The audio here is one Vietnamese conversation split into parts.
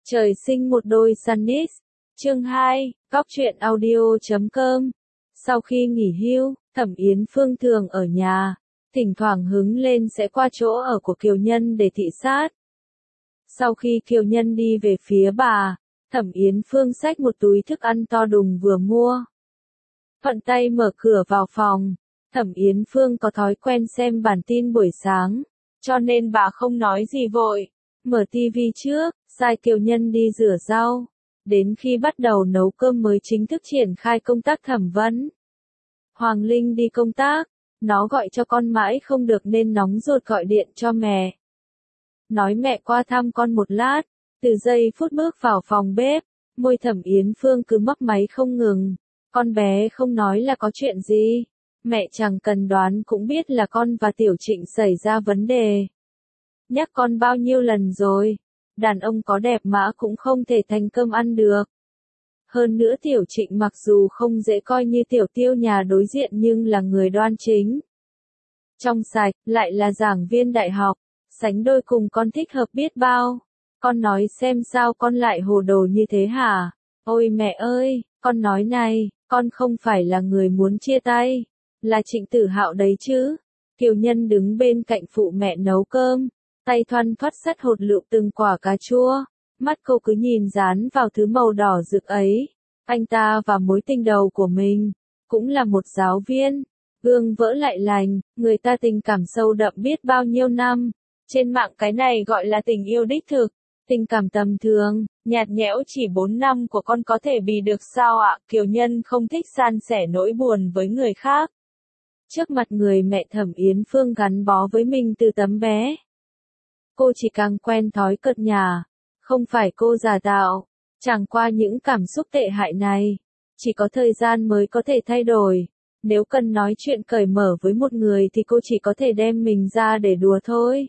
Trời sinh một đôi Sunnis. Chương 2, Cóc truyện audio.com. Sau khi nghỉ hưu, Thẩm Yến Phương thường ở nhà, thỉnh thoảng hứng lên sẽ qua chỗ ở của Kiều Nhân để thị sát. Sau khi Kiều Nhân đi về phía bà, Thẩm Yến Phương xách một túi thức ăn to đùng vừa mua. Thuận tay mở cửa vào phòng, Thẩm Yến Phương có thói quen xem bản tin buổi sáng, cho nên bà không nói gì vội. Mở tivi trước, sai Kiều Nhân đi rửa rau, đến khi bắt đầu nấu cơm mới chính thức triển khai công tác thẩm vấn. Hoàng Linh đi công tác, nó gọi cho con mãi không được nên nóng ruột gọi điện cho mẹ. Nói mẹ qua thăm con một lát, từ giây phút bước vào phòng bếp, môi Thẩm Yến Phương cứ mấp máy không ngừng. Con bé không nói là có chuyện gì, mẹ chẳng cần đoán cũng biết là con và Tiểu Trịnh xảy ra vấn đề. Nhắc con bao nhiêu lần rồi, đàn ông có đẹp mã cũng không thể thành cơm ăn được. Hơn nữa Tiểu Trịnh mặc dù không dễ coi như Tiểu Tiêu nhà đối diện nhưng là người đoan chính, trong sạch, lại là giảng viên đại học, sánh đôi cùng con thích hợp biết bao. Con nói xem sao con lại hồ đồ như thế hả? Ôi mẹ ơi, con nói này, con không phải là người muốn chia tay, là Trịnh Tử Hạo đấy chứ. Kiều Nhân đứng bên cạnh phụ mẹ nấu cơm, tay thoăn thoắt xắt hột lựu từng quả cà chua, mắt cô cứ nhìn dán vào thứ màu đỏ rực ấy. Anh ta và mối tình đầu của mình, cũng là một giáo viên, gương vỡ lại lành, người ta tình cảm sâu đậm biết bao nhiêu năm. Trên mạng cái này gọi là tình yêu đích thực, tình cảm tầm thường, nhạt nhẽo chỉ 4 năm của con có thể bì được sao ạ? Kiều Nhân không thích san sẻ nỗi buồn với người khác. Trước mặt người mẹ Thẩm Yến Phương gắn bó với mình từ tấm bé, cô chỉ càng quen thói cợt nhả, không phải cô giả tạo. Chẳng qua những cảm xúc tệ hại này, chỉ có thời gian mới có thể thay đổi. Nếu cần nói chuyện cởi mở với một người thì cô chỉ có thể đem mình ra để đùa thôi.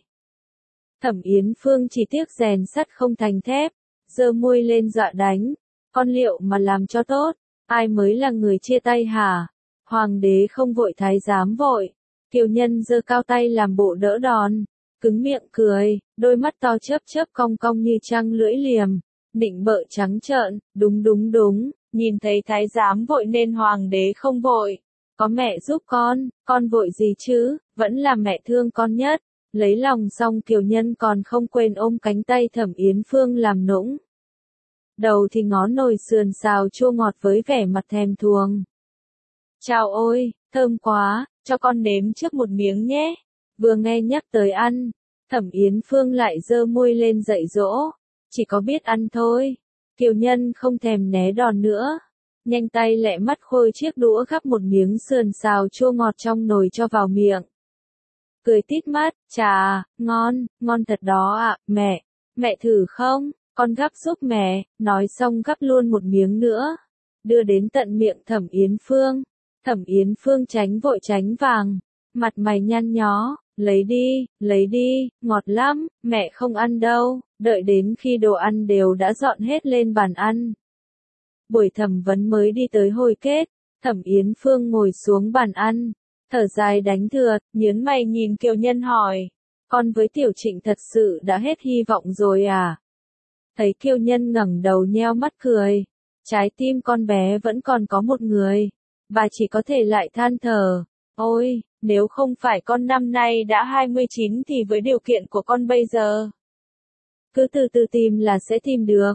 Thẩm Yến Phương chỉ tiếc rèn sắt không thành thép, giơ môi lên dọa đánh. Con liệu mà làm cho tốt, ai mới là người chia tay hả? Hoàng đế không vội thái giám vội. Kiều Nhân giơ cao tay làm bộ đỡ đòn, cứng miệng cười, đôi mắt to chớp chớp cong cong như trăng lưỡi liềm, nịnh bợ trắng trợn. Đúng, nhìn thấy thái giám vội nên hoàng đế không vội. Có mẹ giúp con vội gì chứ, vẫn là mẹ thương con nhất. Lấy lòng xong Kiều Nhân còn không quên ôm cánh tay Thẩm Yến Phương làm nũng. Đầu thì ngó nồi sườn xào chua ngọt với vẻ mặt thèm thuồng. Chào ôi, thơm quá, cho con nếm trước một miếng nhé. Vừa nghe nhắc tới ăn, Thẩm Yến Phương lại giơ môi lên dạy dỗ. Chỉ có biết ăn thôi. Kiều Nhân không thèm né đòn nữa, nhanh tay lẹ mắt khôi chiếc đũa gắp một miếng sườn xào chua ngọt trong nồi cho vào miệng. Cười tít mắt, chà, ngon thật đó ạ, mẹ thử không, con gắp giúp mẹ. Nói xong gắp luôn một miếng nữa, đưa đến tận miệng Thẩm Yến Phương. Thẩm Yến Phương tránh vội tránh vàng, mặt mày nhăn nhó, lấy đi, ngọt lắm, mẹ không ăn đâu. Đợi đến khi đồ ăn đều đã dọn hết lên bàn ăn, buổi thẩm vấn mới đi tới hồi kết. Thẩm Yến Phương ngồi xuống bàn ăn, thở dài đánh thượt, nhớn mày nhìn Kiều Nhân hỏi, con với Tiểu Trịnh thật sự đã hết hy vọng rồi à? Thấy Kiều Nhân ngẩng đầu nheo mắt cười, trái tim con bé vẫn còn có một người. Bà chỉ có thể lại than thở, ôi, nếu không phải con năm nay đã 29 thì với điều kiện của con bây giờ, cứ từ từ tìm là sẽ tìm được.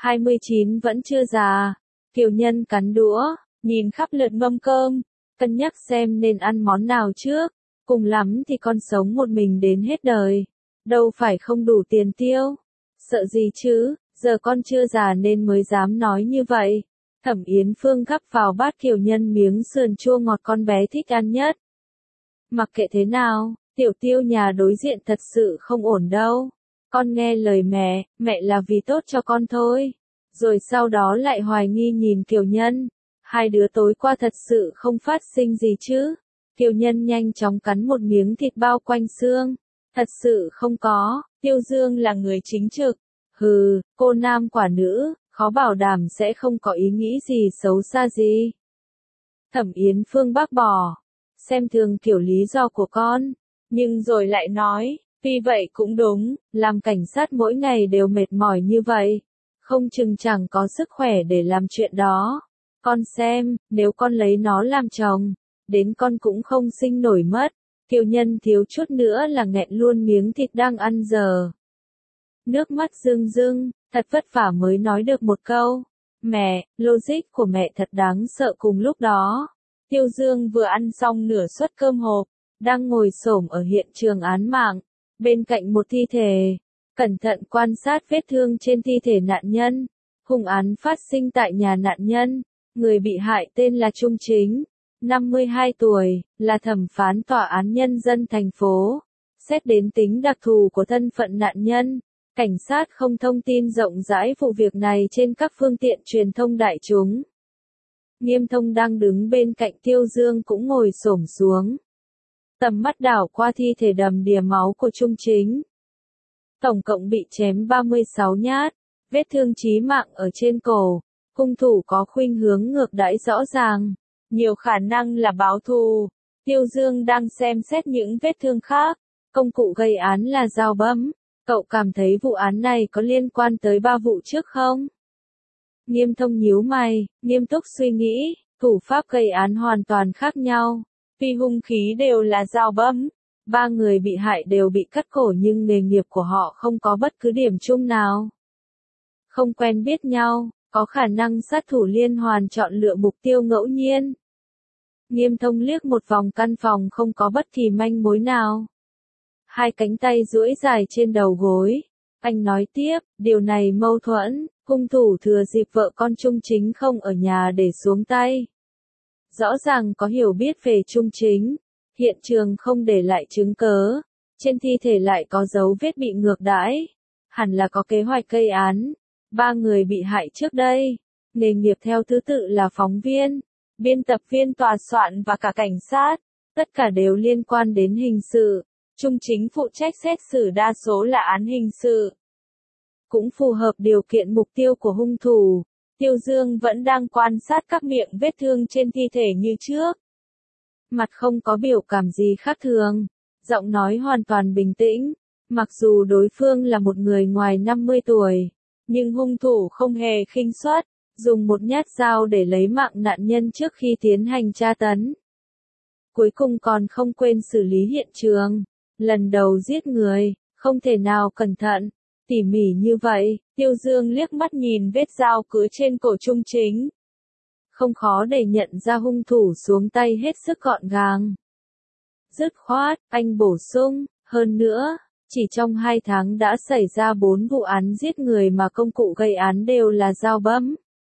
29 vẫn chưa già. Kiều Nhân cắn đũa, nhìn khắp lượt mâm cơm, cân nhắc xem nên ăn món nào trước. Cùng lắm thì con sống một mình đến hết đời, đâu phải không đủ tiền tiêu. Sợ gì chứ, giờ con chưa già nên mới dám nói như vậy. Thẩm Yến Phương gắp vào bát Kiều Nhân miếng sườn chua ngọt con bé thích ăn nhất. Mặc kệ thế nào, Tiểu Tiêu nhà đối diện thật sự không ổn đâu. Con nghe lời mẹ là vì tốt cho con thôi. Rồi sau đó lại hoài nghi nhìn Kiều Nhân. Hai đứa tối qua thật sự không phát sinh gì chứ? Kiều Nhân nhanh chóng cắn một miếng thịt bao quanh xương. Thật sự không có, Tiêu Dương là người chính trực. Hừ, cô nam quả nữ, khó bảo đảm sẽ không có ý nghĩ gì xấu xa gì. Thẩm Yến Phương bác bỏ, xem thường kiểu lý do của con, nhưng rồi lại nói, tuy vậy cũng đúng, làm cảnh sát mỗi ngày đều mệt mỏi như vậy, không chừng chẳng có sức khỏe để làm chuyện đó. Con xem, nếu con lấy nó làm chồng, đến con cũng không sinh nổi mất. Kiều Nhân thiếu chút nữa là nghẹn luôn miếng thịt đang ăn giờ. Nước mắt rưng rưng, thật vất vả mới nói được một câu. Mẹ, logic của mẹ thật đáng sợ. Cùng lúc đó, Tiêu Dương vừa ăn xong nửa suất cơm hộp, đang ngồi xổm ở hiện trường án mạng, bên cạnh một thi thể, cẩn thận quan sát vết thương trên thi thể nạn nhân. Hung án phát sinh tại nhà nạn nhân, người bị hại tên là Trung Chính, 52 tuổi, là thẩm phán tòa án nhân dân thành phố. Xét đến tính đặc thù của thân phận nạn nhân, cảnh sát không thông tin rộng rãi vụ việc này trên các phương tiện truyền thông đại chúng. Nghiêm Thông đang đứng bên cạnh Tiêu Dương cũng ngồi xổm xuống. Tầm mắt đảo qua thi thể đầm đìa máu của Trung Chính. Tổng cộng bị chém 36 nhát, vết thương chí mạng ở trên cổ. Hung thủ có khuynh hướng ngược đãi rõ ràng, nhiều khả năng là báo thù. Tiêu Dương đang xem xét những vết thương khác. Công cụ gây án là dao bấm. Cậu cảm thấy vụ án này có liên quan tới 3 vụ trước không? Nghiêm Thông nhíu mày, nghiêm túc suy nghĩ, thủ pháp gây án hoàn toàn khác nhau. Tuy hung khí đều là dao bấm, 3 người bị hại đều bị cắt cổ nhưng nghề nghiệp của họ không có bất cứ điểm chung nào. Không quen biết nhau, có khả năng sát thủ liên hoàn chọn lựa mục tiêu ngẫu nhiên. Nghiêm Thông liếc một vòng căn phòng không có bất kỳ manh mối nào. Hai cánh tay duỗi dài trên đầu gối. Anh nói tiếp, điều này mâu thuẫn, hung thủ thừa dịp vợ con Trung Chính không ở nhà để xuống tay. Rõ ràng có hiểu biết về Trung Chính, hiện trường không để lại chứng cớ, trên thi thể lại có dấu vết bị ngược đãi, hẳn là có kế hoạch gây án. 3 người bị hại trước đây, nghề nghiệp theo thứ tự là phóng viên, biên tập viên tòa soạn và cả cảnh sát, tất cả đều liên quan đến hình sự. Trung Chính phụ trách xét xử đa số là án hình sự. Cũng phù hợp điều kiện mục tiêu của hung thủ. Tiêu Dương vẫn đang quan sát các miệng vết thương trên thi thể như trước. Mặt không có biểu cảm gì khác thường, giọng nói hoàn toàn bình tĩnh. Mặc dù đối phương là một người ngoài 50 tuổi, nhưng hung thủ không hề khinh suất, dùng một nhát dao để lấy mạng nạn nhân trước khi tiến hành tra tấn. Cuối cùng còn không quên xử lý hiện trường. Lần đầu giết người, không thể nào cẩn thận, tỉ mỉ như vậy. Tiêu Dương liếc mắt nhìn vết dao cứa trên cổ Trung Chính. Không khó để nhận ra hung thủ xuống tay hết sức gọn gàng. Dứt khoát, anh bổ sung, hơn nữa, chỉ trong 2 tháng đã xảy ra 4 vụ án giết người mà công cụ gây án đều là dao bấm.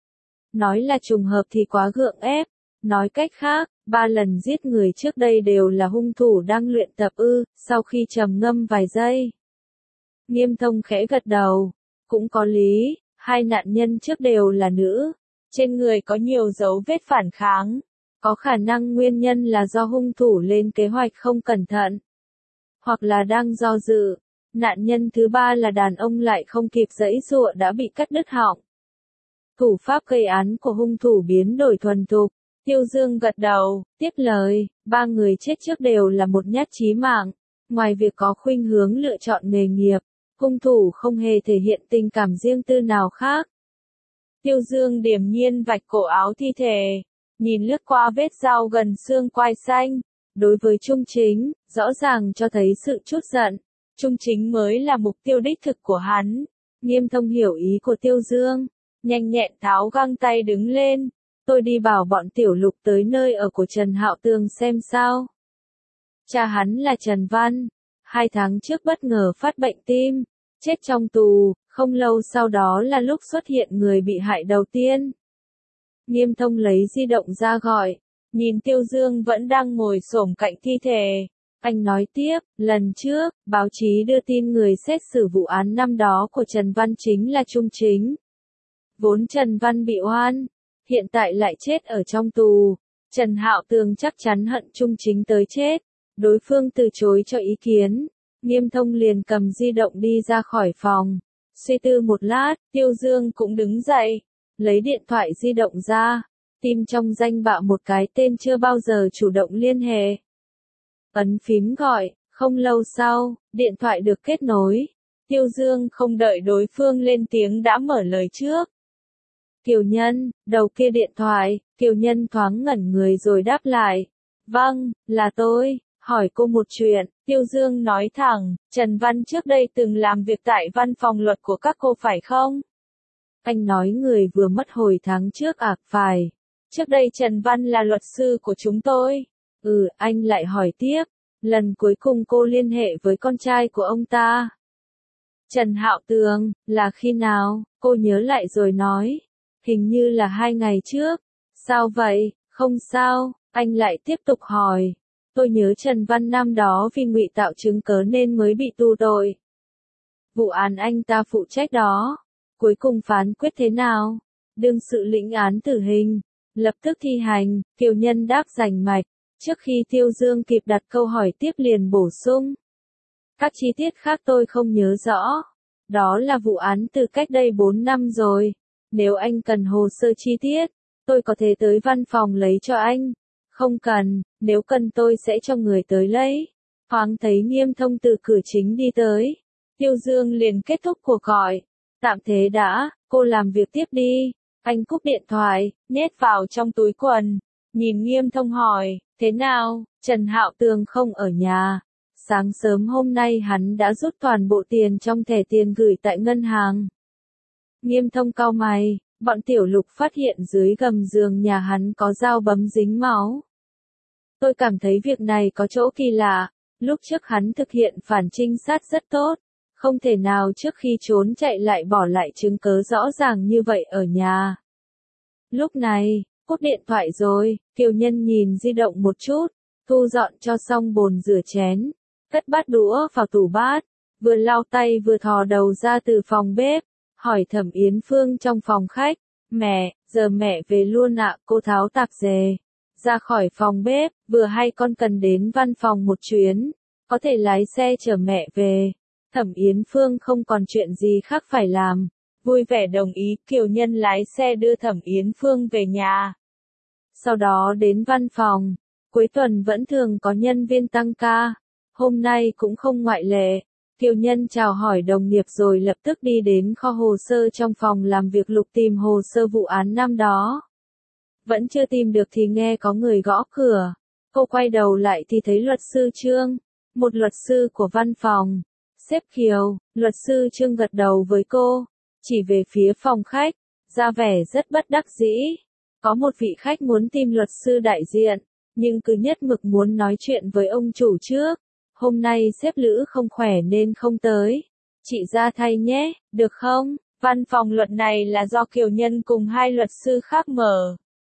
Nói là trùng hợp thì quá gượng ép, nói cách khác, 3 lần giết người trước đây đều là hung thủ đang luyện tập ư. Sau khi trầm ngâm vài giây, Nghiêm Thông khẽ gật đầu, cũng có lý, 2 nạn nhân trước đều là nữ, trên người có nhiều dấu vết phản kháng, có khả năng nguyên nhân là do hung thủ lên kế hoạch không cẩn thận, hoặc là đang do dự. Nạn nhân thứ 3 là đàn ông lại không kịp giãy giụa đã bị cắt đứt họng. Thủ pháp gây án của hung thủ biến đổi thuần thục. Tiêu Dương gật đầu, tiếp lời, 3 người chết trước đều là một nhát chí mạng. Ngoài việc có khuynh hướng lựa chọn nghề nghiệp, hung thủ không hề thể hiện tình cảm riêng tư nào khác. Tiêu Dương điềm nhiên vạch cổ áo thi thể, nhìn lướt qua vết dao gần xương quai xanh. Đối với Trung Chính, rõ ràng cho thấy sự trút giận. Trung Chính mới là mục tiêu đích thực của hắn. Nghiêm Thông hiểu ý của Tiêu Dương, nhanh nhẹn tháo găng tay đứng lên. Tôi đi bảo bọn Tiểu Lục tới nơi ở của Trần Hạo Tường xem sao. Cha hắn là Trần Văn, 2 tháng trước bất ngờ phát bệnh tim, chết trong tù, không lâu sau đó là lúc xuất hiện người bị hại đầu tiên. Nghiêm Thông lấy di động ra gọi, nhìn Tiêu Dương vẫn đang ngồi xổm cạnh thi thể. Anh nói tiếp, lần trước, báo chí đưa tin người xét xử vụ án năm đó của Trần Văn chính là Trung Chính. Vốn Trần Văn bị oan, hiện tại lại chết ở trong tù. Trần Hạo Tường chắc chắn hận Trung Chính tới chết. Đối phương từ chối cho ý kiến. Nghiêm Thông liền cầm di động đi ra khỏi phòng. Suy tư một lát, Tiêu Dương cũng đứng dậy, lấy điện thoại di động ra, tìm trong danh bạ một cái tên chưa bao giờ chủ động liên hệ. Ấn phím gọi, không lâu sau, điện thoại được kết nối. Tiêu Dương không đợi đối phương lên tiếng đã mở lời trước. Kiều Nhân, đầu kia điện thoại, Kiều Nhân thoáng ngẩn người rồi đáp lại. Vâng, là tôi, hỏi cô một chuyện, Tiêu Dương nói thẳng, Trần Văn trước đây từng làm việc tại văn phòng luật của các cô phải không? Anh nói người vừa mất hồi tháng trước à, phải. Trước đây Trần Văn là luật sư của chúng tôi. Anh lại hỏi tiếp, lần cuối cùng cô liên hệ với con trai của ông ta. Trần Hạo Tường, là khi nào? Cô nhớ lại rồi nói. Hình như là 2 ngày trước. Sao vậy? Không sao, anh lại tiếp tục hỏi. Tôi nhớ Trần Văn năm đó vì ngụy tạo chứng cớ nên mới bị tù tội. Vụ án anh ta phụ trách đó. Cuối cùng phán quyết thế nào? Đương sự lĩnh án tử hình. Lập tức thi hành, Kiều Nhân đáp rành mạch. Trước khi Tiêu Dương kịp đặt câu hỏi tiếp liền bổ sung. Các chi tiết khác tôi không nhớ rõ. Đó là vụ án từ cách đây 4 năm rồi. Nếu anh cần hồ sơ chi tiết, tôi có thể tới văn phòng lấy cho anh. Không cần, nếu cần tôi sẽ cho người tới lấy. Thoáng thấy Nghiêm Thông từ cửa chính đi tới. Tiêu Dương liền kết thúc cuộc gọi. Tạm thế đã, cô làm việc tiếp đi. Anh cúp điện thoại, nhét vào trong túi quần. Nhìn Nghiêm Thông hỏi, thế nào, Trần Hạo Tường không ở nhà. Sáng sớm hôm nay hắn đã rút toàn bộ tiền trong thẻ tiền gửi tại ngân hàng. Nghiêm Thông cau mày, bọn Tiểu Lục phát hiện dưới gầm giường nhà hắn có dao bấm dính máu. Tôi cảm thấy việc này có chỗ kỳ lạ, lúc trước hắn thực hiện phản trinh sát rất tốt, không thể nào trước khi trốn chạy lại bỏ lại chứng cớ rõ ràng như vậy ở nhà. Lúc này, cúp điện thoại rồi, Kiều Nhân nhìn di động một chút, thu dọn cho xong bồn rửa chén, cất bát đũa vào tủ bát, vừa lau tay vừa thò đầu ra từ phòng bếp, hỏi Thẩm Yến Phương trong phòng khách, mẹ, giờ mẹ về luôn ạ, cô tháo tạp dề. Ra khỏi phòng bếp, vừa hay con cần đến văn phòng một chuyến, có thể lái xe chở mẹ về. Thẩm Yến Phương không còn chuyện gì khác phải làm, vui vẻ đồng ý. Kiều Nhân lái xe đưa Thẩm Yến Phương về nhà. Sau đó đến văn phòng, cuối tuần vẫn thường có nhân viên tăng ca, hôm nay cũng không ngoại lệ. Kiều Nhân chào hỏi đồng nghiệp rồi lập tức đi đến kho hồ sơ trong phòng làm việc lục tìm hồ sơ vụ án năm đó. Vẫn chưa tìm được thì nghe có người gõ cửa. Cô quay đầu lại thì thấy luật sư Trương, một luật sư của văn phòng. Sếp Kiều, luật sư Trương gật đầu với cô, chỉ về phía phòng khách, ra vẻ rất bất đắc dĩ. Có một vị khách muốn tìm luật sư đại diện, nhưng cứ nhất mực muốn nói chuyện với ông chủ trước. Hôm nay sếp Lữ không khỏe nên không tới. Chị ra thay nhé, được không? Văn phòng luật này là do Kiều Nhân cùng 2 luật sư khác mở.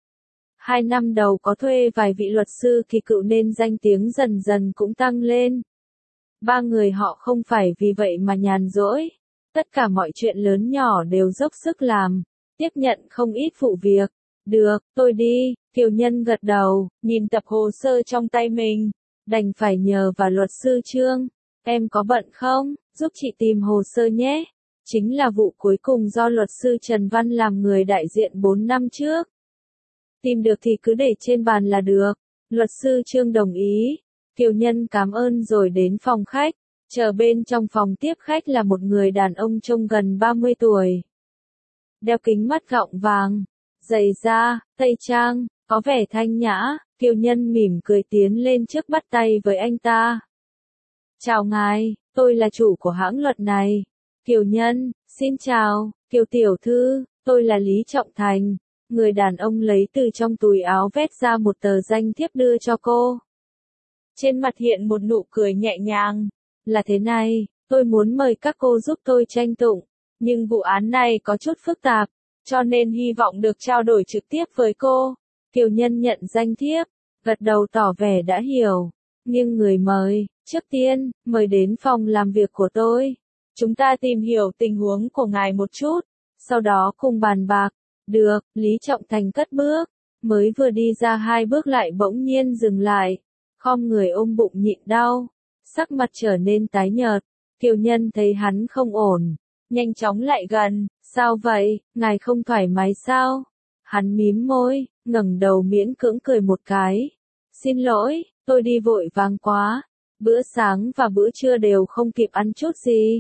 2 năm đầu có thuê vài vị luật sư kỳ cựu nên danh tiếng dần dần cũng tăng lên. 3 người họ không phải vì vậy mà nhàn rỗi. Tất cả mọi chuyện lớn nhỏ đều dốc sức làm, tiếp nhận không ít vụ việc. Được, tôi đi, Kiều Nhân gật đầu, nhìn tập hồ sơ trong tay mình. Đành phải nhờ vào luật sư Trương. Em có bận không? Giúp chị tìm hồ sơ nhé. Chính là vụ cuối cùng do luật sư Trần Văn làm người đại diện 4 năm trước. Tìm được thì cứ để trên bàn là được. Luật sư Trương đồng ý. Kiều Nhân cảm ơn rồi đến phòng khách. Chờ bên trong phòng tiếp khách là một người đàn ông trông gần 30 tuổi. Đeo kính mắt gọng vàng, giày da, tây trang, có vẻ thanh nhã. Kiều Nhân mỉm cười tiến lên trước bắt tay với anh ta. Chào ngài, tôi là chủ của hãng luật này. Kiều Nhân, xin chào, Kiều tiểu thư, tôi là Lý Trọng Thành. Người đàn ông lấy từ trong túi áo vét ra một tờ danh thiếp đưa cho cô. Trên mặt hiện một nụ cười nhẹ nhàng. Là thế này, tôi muốn mời các cô giúp tôi tranh tụng, nhưng vụ án này có chút phức tạp, cho nên hy vọng được trao đổi trực tiếp với cô. Kiều Nhân nhận danh thiếp, gật đầu tỏ vẻ đã hiểu, nhưng người mời, trước tiên, mời đến phòng làm việc của tôi. Chúng ta tìm hiểu tình huống của ngài một chút, sau đó cùng bàn bạc. Được, Lý Trọng Thành cất bước, mới vừa đi ra 2 bước lại bỗng nhiên dừng lại, khom người ôm bụng nhịn đau, sắc mặt trở nên tái nhợt. Kiều Nhân thấy hắn không ổn, nhanh chóng lại gần, sao vậy, ngài không thoải mái sao? Hắn mím môi, ngẩng đầu miễn cưỡng cười một cái. Xin lỗi, tôi đi vội vàng quá, bữa sáng và bữa trưa đều không kịp ăn chút gì.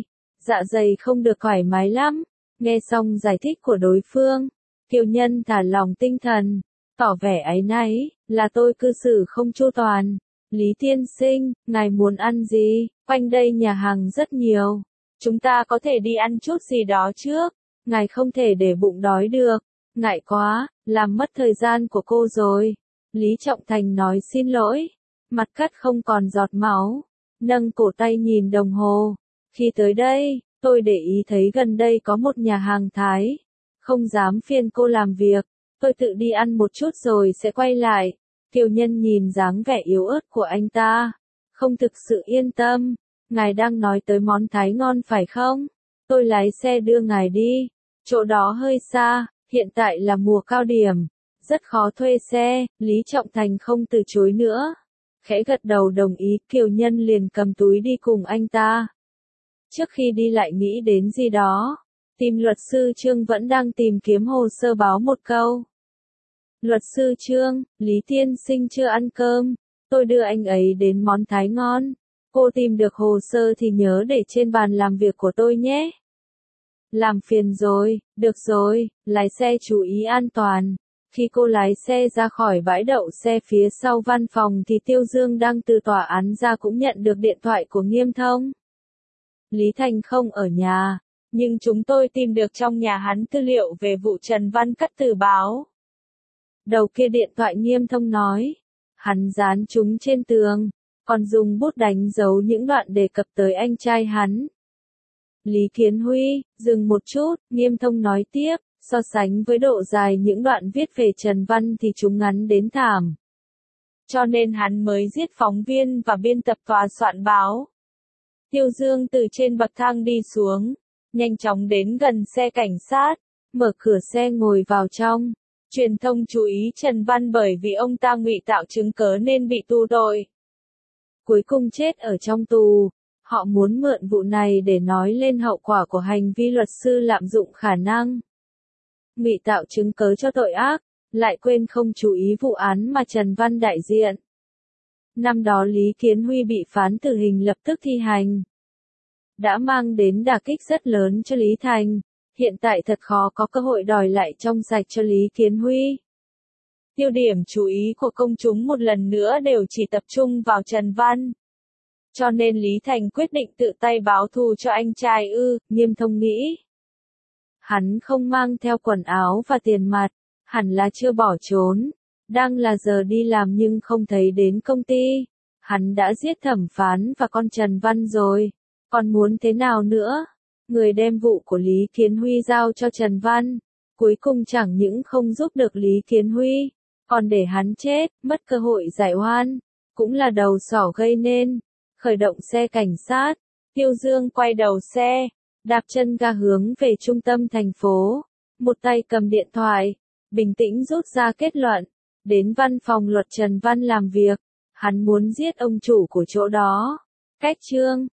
dạ dày không được thoải mái lắm. Nghe xong giải thích của đối phương, Kiều Nhân thả lòng tinh thần, tỏ vẻ áy náy, là tôi cư xử không chu toàn. Lý tiên sinh, ngài muốn ăn gì? Quanh đây nhà hàng rất nhiều. Chúng ta có thể đi ăn chút gì đó trước. Ngài không thể để bụng đói được. Ngại quá, làm mất thời gian của cô rồi. Lý Trọng Thành nói xin lỗi. Mặt cắt không còn giọt máu. Nâng cổ tay nhìn đồng hồ. Khi tới đây, tôi để ý thấy gần đây có một nhà hàng Thái. Không dám phiền cô làm việc. Tôi tự đi ăn một chút rồi sẽ quay lại. Kiều Nhân nhìn dáng vẻ yếu ớt của anh ta. Không thực sự yên tâm. Ngài đang nói tới món Thái ngon phải không? Tôi lái xe đưa ngài đi. Chỗ đó hơi xa, hiện tại là mùa cao điểm. Rất khó thuê xe, Lý Trọng Thành không từ chối nữa. Khẽ gật đầu đồng ý, Kiều Nhân liền cầm túi đi cùng anh ta. Trước khi đi lại nghĩ đến gì đó. Tìm luật sư Trương vẫn đang tìm kiếm hồ sơ báo một câu. Luật sư Trương, Lý tiên sinh chưa ăn cơm. Tôi đưa anh ấy đến món Thái ngon. Cô tìm được hồ sơ thì nhớ để trên bàn làm việc của tôi nhé. Làm phiền rồi, được rồi, lái xe chú ý an toàn. Khi cô lái xe ra khỏi bãi đậu xe phía sau văn phòng thì Tiêu Dương đang từ tòa án ra cũng nhận được điện thoại của Nghiêm Thông. Lý Thành không ở nhà, nhưng chúng tôi tìm được trong nhà hắn tư liệu về vụ Trần Văn cắt từ báo. Đầu kia điện thoại Nghiêm Thông nói, hắn dán chúng trên tường, còn dùng bút đánh dấu những đoạn đề cập tới anh trai hắn. Lý Kiến Huy, dừng một chút, Nghiêm Thông nói tiếp, so sánh với độ dài những đoạn viết về Trần Văn thì chúng ngắn đến thảm. Cho nên hắn mới giết phóng viên và biên tập tòa soạn báo. Tiêu Dương từ trên bậc thang đi xuống, nhanh chóng đến gần xe cảnh sát, mở cửa xe ngồi vào trong. Truyền thông chú ý Trần Văn bởi vì ông ta ngụy tạo chứng cớ nên bị tù tội. Cuối cùng chết ở trong tù. Họ muốn mượn vụ này để nói lên hậu quả của hành vi luật sư lạm dụng khả năng ngụy tạo chứng cớ cho tội ác, lại quên không chú ý vụ án mà Trần Văn đại diện. Năm đó Lý Kiến Huy bị phán tử hình lập tức thi hành. Đã mang đến đả kích rất lớn cho Lý Thành, hiện tại thật khó có cơ hội đòi lại trong sạch cho Lý Kiến Huy. Tiêu điểm chú ý của công chúng một lần nữa đều chỉ tập trung vào Trần Văn. Cho nên Lý Thành quyết định tự tay báo thù cho anh trai Nghiêm Thông nghĩ. Hắn không mang theo quần áo và tiền mặt, hẳn là chưa bỏ trốn. Đang là giờ đi làm nhưng không thấy đến công ty. Hắn đã giết thẩm phán và con Trần Văn rồi. Còn muốn thế nào nữa? Người đem vụ của Lý Kiến Huy giao cho Trần Văn. Cuối cùng chẳng những không giúp được Lý Kiến Huy, còn để hắn chết, mất cơ hội giải oan. Cũng là đầu sỏ gây nên. Khởi động xe cảnh sát, Tiêu Dương quay đầu xe, đạp chân ga hướng về trung tâm thành phố, một tay cầm điện thoại, bình tĩnh rút ra kết luận, đến văn phòng luật Trần Văn làm việc, hắn muốn giết ông chủ của chỗ đó. Cách chương